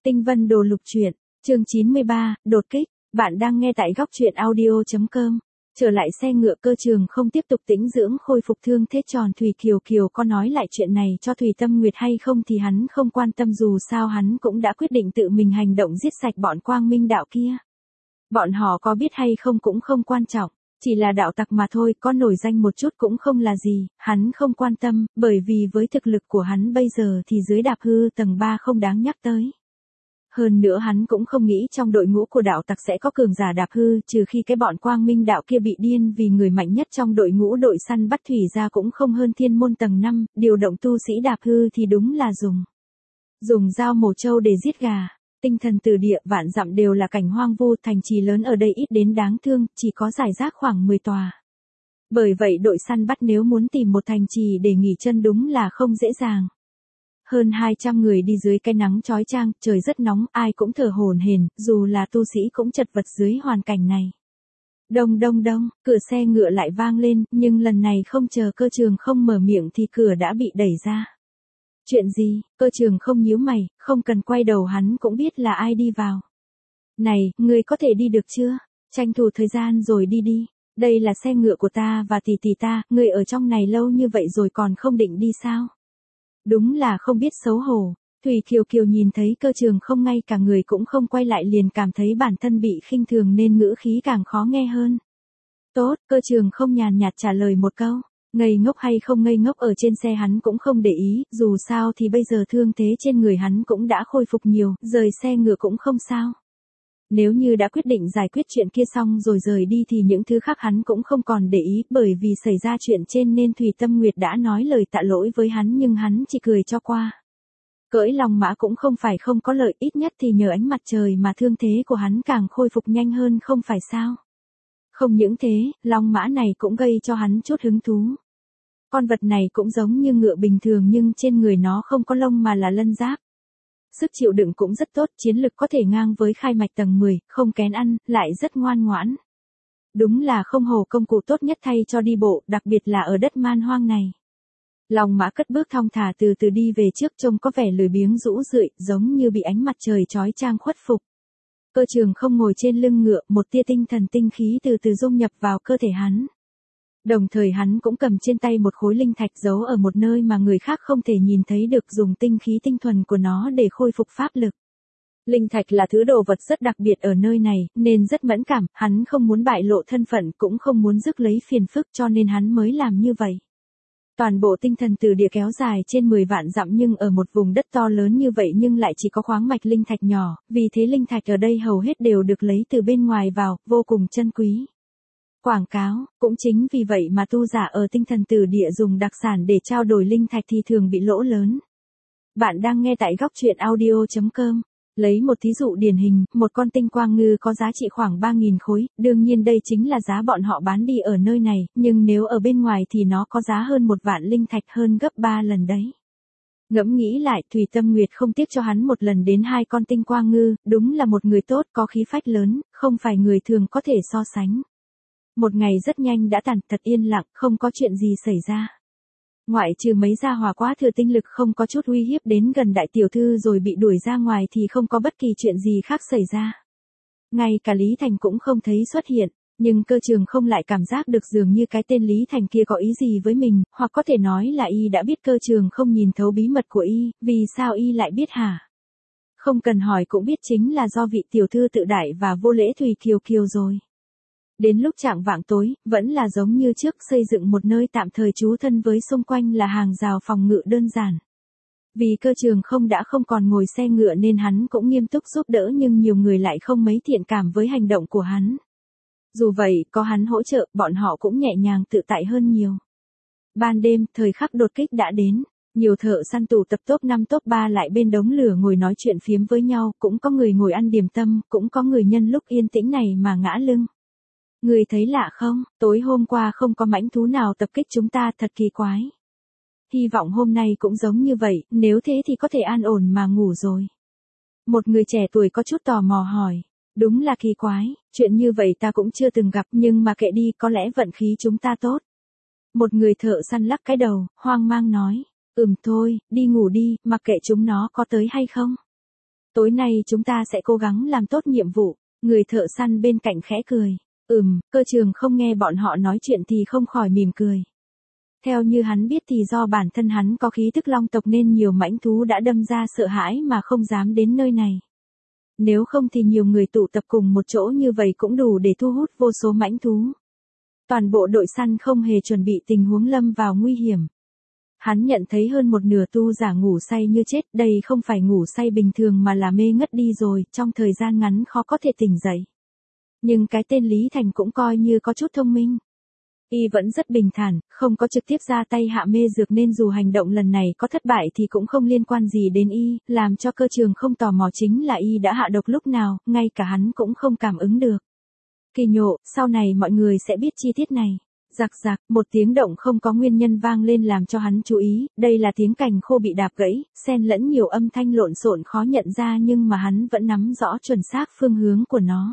Tinh Vân Đồ Lục Truyện, chương 93, đột kích, bạn đang nghe tại góc truyện audio.com. Trở lại xe ngựa, Cơ Trường không tiếp tục tĩnh dưỡng khôi phục thương thế tròn. Thủy Kiều Kiều có nói lại chuyện này cho Thủy Tâm Nguyệt hay không thì hắn không quan tâm, dù sao hắn cũng đã quyết định tự mình hành động giết sạch bọn Quang Minh đạo kia. Bọn họ có biết hay không cũng không quan trọng, chỉ là đạo tặc mà thôi, có nổi danh một chút cũng không là gì, hắn không quan tâm, bởi vì với thực lực của hắn bây giờ thì dưới đạp hư tầng 3 không đáng nhắc tới. Hơn nữa hắn cũng không nghĩ trong đội ngũ của đạo tặc sẽ có cường giả đạp hư, trừ khi cái bọn Quang Minh đạo kia bị điên, vì người mạnh nhất trong đội ngũ đội săn bắt thủy ra cũng không hơn thiên môn tầng 5, điều động tu sĩ đạp hư thì đúng là dùng dao mổ trâu để giết gà. Tinh Thần Từ Địa, vạn dặm đều là cảnh hoang vu, thành trì lớn ở đây ít đến đáng thương, chỉ có rải rác khoảng 10 tòa. Bởi vậy đội săn bắt nếu muốn tìm một thành trì để nghỉ chân đúng là không dễ dàng. Hơn 200 người đi dưới cái nắng chói chang, trời rất nóng, ai cũng thở hổn hển, dù là tu sĩ cũng chật vật dưới hoàn cảnh này. Đông đông đông, cửa xe ngựa lại vang lên, nhưng lần này không chờ Cơ Trường không mở miệng thì cửa đã bị đẩy ra. Chuyện gì? Cơ Trường không nhíu mày, không cần quay đầu hắn cũng biết là ai đi vào. Này, ngươi có thể đi được chưa? Tranh thủ thời gian rồi đi đi. Đây là xe ngựa của ta và tỷ tỷ ta, ngươi ở trong này lâu như vậy rồi còn không định đi sao? Đúng là không biết xấu hổ. Thủy Kiều Kiều nhìn thấy Cơ Trường không, ngay cả người cũng không quay lại, liền cảm thấy bản thân bị khinh thường nên ngữ khí càng khó nghe hơn. Tốt, Cơ Trường không nhàn nhạt trả lời một câu. Ngây ngốc hay không ngây ngốc ở trên xe hắn cũng không để ý, dù sao thì bây giờ thương thế trên người hắn cũng đã khôi phục nhiều, rời xe ngựa cũng không sao. Nếu như đã quyết định giải quyết chuyện kia xong rồi rời đi thì những thứ khác hắn cũng không còn để ý, bởi vì xảy ra chuyện trên nên Thủy Tâm Nguyệt đã nói lời tạ lỗi với hắn nhưng hắn chỉ cười cho qua. Cưỡi long mã cũng không phải không có lợi, ít nhất thì nhờ ánh mặt trời mà thương thế của hắn càng khôi phục nhanh hơn không phải sao. Không những thế, long mã này cũng gây cho hắn chút hứng thú. Con vật này cũng giống như ngựa bình thường nhưng trên người nó không có lông mà là lân giáp. Sức chịu đựng cũng rất tốt, chiến lực có thể ngang với khai mạch tầng 10, không kén ăn, lại rất ngoan ngoãn. Đúng là không hổ công cụ tốt nhất thay cho đi bộ, đặc biệt là ở đất man hoang này. Long mã cất bước thong thả từ từ đi về trước, trông có vẻ lười biếng rũ rượi, giống như bị ánh mặt trời chói chang khuất phục. Cơ Trường không ngồi trên lưng ngựa, một tia tinh thần tinh khí từ từ dung nhập vào cơ thể hắn. Đồng thời hắn cũng cầm trên tay một khối linh thạch giấu ở một nơi mà người khác không thể nhìn thấy được, dùng tinh khí tinh thuần của nó để khôi phục pháp lực. Linh thạch là thứ đồ vật rất đặc biệt ở nơi này, nên rất mẫn cảm, hắn không muốn bại lộ thân phận cũng không muốn rước lấy phiền phức cho nên hắn mới làm như vậy. Toàn bộ Tinh Thần Từ Địa kéo dài trên 10 vạn dặm nhưng ở một vùng đất to lớn như vậy nhưng lại chỉ có khoáng mạch linh thạch nhỏ, vì thế linh thạch ở đây hầu hết đều được lấy từ bên ngoài vào, vô cùng chân quý. Quảng cáo, cũng chính vì vậy mà tu giả ở Tinh Thần Từ Địa dùng đặc sản để trao đổi linh thạch thì thường bị lỗ lớn. Bạn đang nghe tại góc truyện audio.com. Lấy một thí dụ điển hình, một con tinh quang ngư có giá trị khoảng 3.000 khối, đương nhiên đây chính là giá bọn họ bán đi ở nơi này, nhưng nếu ở bên ngoài thì nó có giá hơn 1 vạn linh thạch, hơn gấp 3 lần đấy. Ngẫm nghĩ lại, Thủy Tâm Nguyệt không tiếc cho hắn một lần đến 2 con tinh quang ngư, đúng là một người tốt, có khí phách lớn, không phải người thường có thể so sánh. Một ngày rất nhanh đã tàn, thật yên lặng, không có chuyện gì xảy ra. Ngoại trừ mấy gia hỏa quá thừa tinh lực không có chút uy hiếp đến gần đại tiểu thư rồi bị đuổi ra ngoài thì không có bất kỳ chuyện gì khác xảy ra. Ngay cả Lý Thành cũng không thấy xuất hiện, nhưng Cơ Trường không lại cảm giác được dường như cái tên Lý Thành kia có ý gì với mình, hoặc có thể nói là y đã biết Cơ Trường không nhìn thấu bí mật của y, vì sao y lại biết hả? Không cần hỏi cũng biết chính là do vị tiểu thư tự đại và vô lễ Thủy Kiều Kiều rồi. Đến lúc chạng vạng tối, vẫn là giống như trước, xây dựng một nơi tạm thời trú thân với xung quanh là hàng rào phòng ngự đơn giản. Vì Cơ Trường không đã không còn ngồi xe ngựa nên hắn cũng nghiêm túc giúp đỡ nhưng nhiều người lại không mấy thiện cảm với hành động của hắn. Dù vậy, có hắn hỗ trợ, bọn họ cũng nhẹ nhàng tự tại hơn nhiều. Ban đêm, thời khắc đột kích đã đến. Nhiều thợ săn tụ tập top 5 top 3 lại bên đống lửa ngồi nói chuyện phiếm với nhau, cũng có người ngồi ăn điểm tâm, cũng có người nhân lúc yên tĩnh này mà ngã lưng. Người thấy lạ không, tối hôm qua không có mãnh thú nào tập kích chúng ta, thật kỳ quái. Hy vọng hôm nay cũng giống như vậy, nếu thế thì có thể an ổn mà ngủ rồi. Một người trẻ tuổi có chút tò mò hỏi, đúng là kỳ quái, chuyện như vậy ta cũng chưa từng gặp nhưng mà kệ đi, có lẽ vận khí chúng ta tốt. Một người thợ săn lắc cái đầu, hoang mang nói, thôi, đi ngủ đi, mặc kệ chúng nó có tới hay không. Tối nay chúng ta sẽ cố gắng làm tốt nhiệm vụ. Người thợ săn bên cạnh khẽ cười. Cơ trường không nghe bọn họ nói chuyện thì không khỏi mỉm cười. Theo như hắn biết thì do bản thân hắn có khí tức long tộc nên nhiều mãnh thú đã đâm ra sợ hãi mà không dám đến nơi này. Nếu không thì nhiều người tụ tập cùng một chỗ như vậy cũng đủ để thu hút vô số mãnh thú. Toàn bộ đội săn không hề chuẩn bị tình huống lâm vào nguy hiểm. Hắn nhận thấy hơn một nửa tu giả ngủ say như chết, đây không phải ngủ say bình thường mà là mê ngất đi rồi, trong thời gian ngắn khó có thể tỉnh dậy. Nhưng cái tên Lý Thành cũng coi như có chút thông minh. Y vẫn rất bình thản, không có trực tiếp ra tay hạ mê dược nên dù hành động lần này có thất bại thì cũng không liên quan gì đến Y, làm cho cơ trường không tò mò chính là Y đã hạ độc lúc nào, ngay cả hắn cũng không cảm ứng được. Kỳ nhộ, sau này mọi người sẽ biết chi tiết này. Rạc rạc, một tiếng động không có nguyên nhân vang lên làm cho hắn chú ý, đây là tiếng cành khô bị đạp gãy, xen lẫn nhiều âm thanh lộn xộn khó nhận ra nhưng mà hắn vẫn nắm rõ chuẩn xác phương hướng của nó.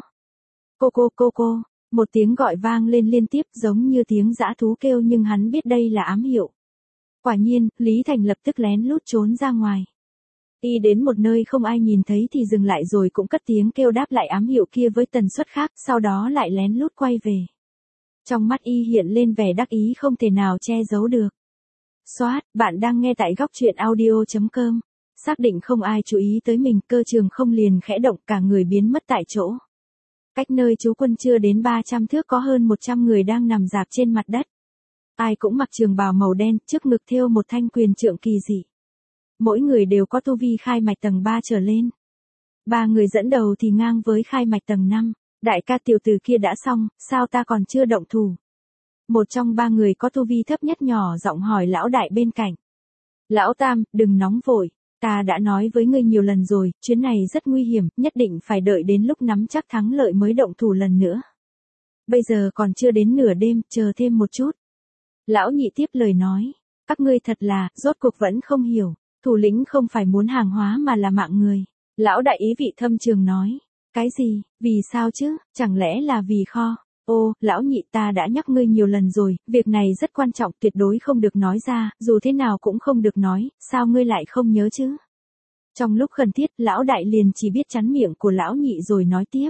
Cô. Một tiếng gọi vang lên liên tiếp giống như tiếng dã thú kêu nhưng hắn biết đây là ám hiệu. Quả nhiên, Lý Thành lập tức lén lút trốn ra ngoài. Y đến một nơi không ai nhìn thấy thì dừng lại rồi cũng cất tiếng kêu đáp lại ám hiệu kia với tần suất khác, sau đó lại lén lút quay về. Trong mắt Y hiện lên vẻ đắc ý không thể nào che giấu được. Soát, bạn đang nghe tại góc truyện audio.com. Xác định không ai chú ý tới mình, cơ trường không liền khẽ động cả người biến mất tại chỗ. Cách nơi trú quân chưa đến 300 thước có hơn 100 người đang nằm rạp trên mặt đất. Ai cũng mặc trường bào màu đen, trước ngực thêu một thanh quyền trượng kỳ dị. Mỗi người đều có tu vi khai mạch tầng 3 trở lên. 3 người dẫn đầu thì ngang với khai mạch tầng 5. Đại ca tiểu tử kia đã xong, sao ta còn chưa động thủ? Một trong 3 người có tu vi thấp nhất nhỏ giọng hỏi lão đại bên cạnh. Lão tam, đừng nóng vội. Ta đã nói với ngươi nhiều lần rồi, chuyến này rất nguy hiểm, nhất định phải đợi đến lúc nắm chắc thắng lợi mới động thủ lần nữa. Bây giờ còn chưa đến nửa đêm, chờ thêm một chút. Lão nhị tiếp lời nói, các ngươi thật là, rốt cuộc vẫn không hiểu, thủ lĩnh không phải muốn hàng hóa mà là mạng người. Lão đại ý vị thâm trường nói, cái gì, vì sao chứ, chẳng lẽ là vì kho? Ô, lão nhị ta đã nhắc ngươi nhiều lần rồi, việc này rất quan trọng tuyệt đối không được nói ra, dù thế nào cũng không được nói, sao ngươi lại không nhớ chứ? Trong lúc khẩn thiết, lão đại liền chỉ biết chắn miệng của lão nhị rồi nói tiếp.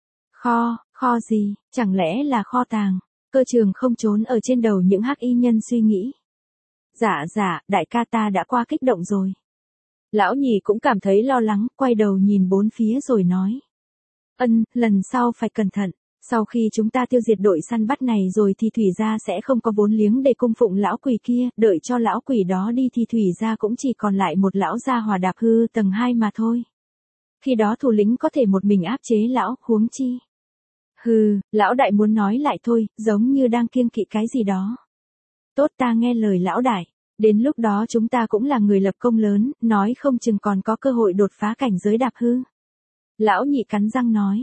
Kho gì, chẳng lẽ là kho tàng? Cơ trường không trốn ở trên đầu những hắc y nhân suy nghĩ. Dạ, đại ca ta đã qua kích động rồi. Lão nhị cũng cảm thấy lo lắng, quay đầu nhìn bốn phía rồi nói. Lần sau phải cẩn thận. Sau khi chúng ta tiêu diệt đội săn bắt này rồi thì thủy gia sẽ không có vốn liếng để cung phụng lão quỷ kia, đợi cho lão quỷ đó đi thì thủy gia cũng chỉ còn lại một lão gia hỏa đạp hư tầng 2 mà thôi. Khi đó thủ lĩnh có thể một mình áp chế lão, huống chi. Lão đại muốn nói lại thôi, giống như đang kiêng kỵ cái gì đó. Tốt, ta nghe lời lão đại, đến lúc đó chúng ta cũng là người lập công lớn, nói không chừng còn có cơ hội đột phá cảnh giới đạp hư. Lão nhị cắn răng nói.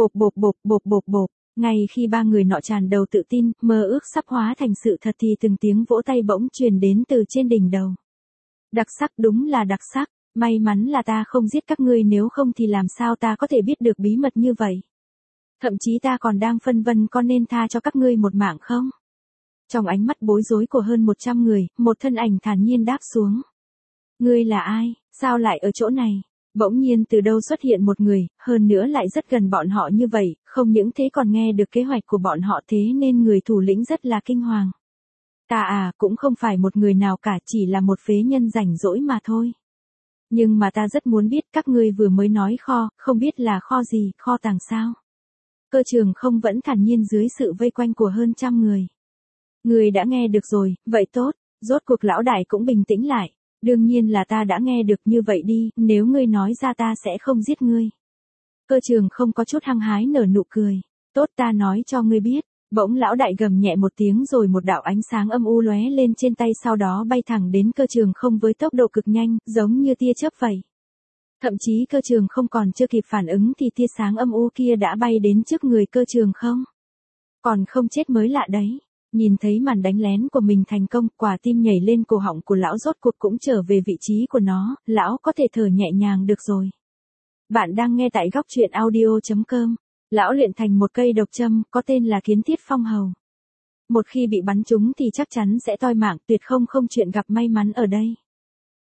Bộp. Ngay khi 3 người nọ tràn đầu tự tin, mơ ước sắp hóa thành sự thật thì từng tiếng vỗ tay bỗng truyền đến từ trên đỉnh đầu. Đặc sắc, đúng là đặc sắc, may mắn là ta không giết các ngươi, nếu không thì làm sao ta có thể biết được bí mật như vậy. Thậm chí ta còn đang phân vân có nên tha cho các ngươi một mạng không? Trong ánh mắt bối rối của hơn 100 người, một thân ảnh thản nhiên đáp xuống. Ngươi là ai, sao lại ở chỗ này? Bỗng nhiên từ đâu xuất hiện một người, hơn nữa lại rất gần bọn họ như vậy, không những thế còn nghe được kế hoạch của bọn họ, thế nên người thủ lĩnh rất là kinh hoàng. Ta cũng không phải một người nào cả, chỉ là một phế nhân rảnh rỗi mà thôi. Nhưng mà ta rất muốn biết các ngươi vừa mới nói kho, không biết là kho gì, kho tàng sao? Cơ trường không vẫn thản nhiên dưới sự vây quanh của hơn trăm người. Ngươi đã nghe được rồi, vậy tốt, rốt cuộc lão đại cũng bình tĩnh lại. Đương nhiên là ta đã nghe được, như vậy đi, nếu ngươi nói ra ta sẽ không giết ngươi. Cơ trường không có chút hăng hái nở nụ cười. Tốt, ta nói cho ngươi biết. Bỗng lão đại gầm nhẹ một tiếng rồi một đạo ánh sáng âm u lóe lên trên tay, sau đó bay thẳng đến cơ trường không với tốc độ cực nhanh, giống như tia chớp vậy. Thậm chí cơ trường không còn chưa kịp phản ứng thì tia sáng âm u kia đã bay đến trước người cơ trường không. Còn không chết mới lạ đấy. Nhìn thấy màn đánh lén của mình thành công, quả tim nhảy lên cổ họng của lão rốt cuộc cũng trở về vị trí của nó, lão có thể thở nhẹ nhàng được rồi. Bạn đang nghe tại góc truyện audio.com. Lão luyện thành một cây độc châm, có tên là Kiến Thiết Phong Hầu. Một khi bị bắn trúng thì chắc chắn sẽ toi mạng, tuyệt không chuyện gặp may mắn ở đây.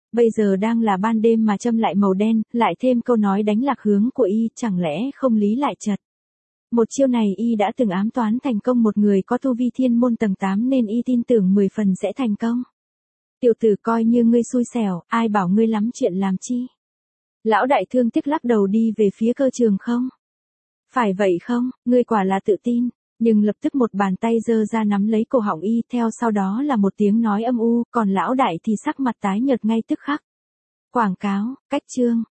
Bây giờ đang là ban đêm mà châm lại màu đen, lại thêm câu nói đánh lạc hướng của y, chẳng lẽ không lý lại chật. Một chiêu này y đã từng ám toán thành công một người có tu vi thiên môn tầng 8 nên y tin tưởng 10 phần sẽ thành công. Tiểu tử coi như ngươi xui xẻo, ai bảo ngươi lắm chuyện làm chi. Lão đại thương tiếc lắc đầu đi về phía cơ trường không. Phải vậy không, ngươi quả là tự tin. Nhưng lập tức một bàn tay giơ ra nắm lấy cổ họng y, theo sau đó là một tiếng nói âm u, còn lão đại thì sắc mặt tái nhợt ngay tức khắc. Quảng cáo, cách chương.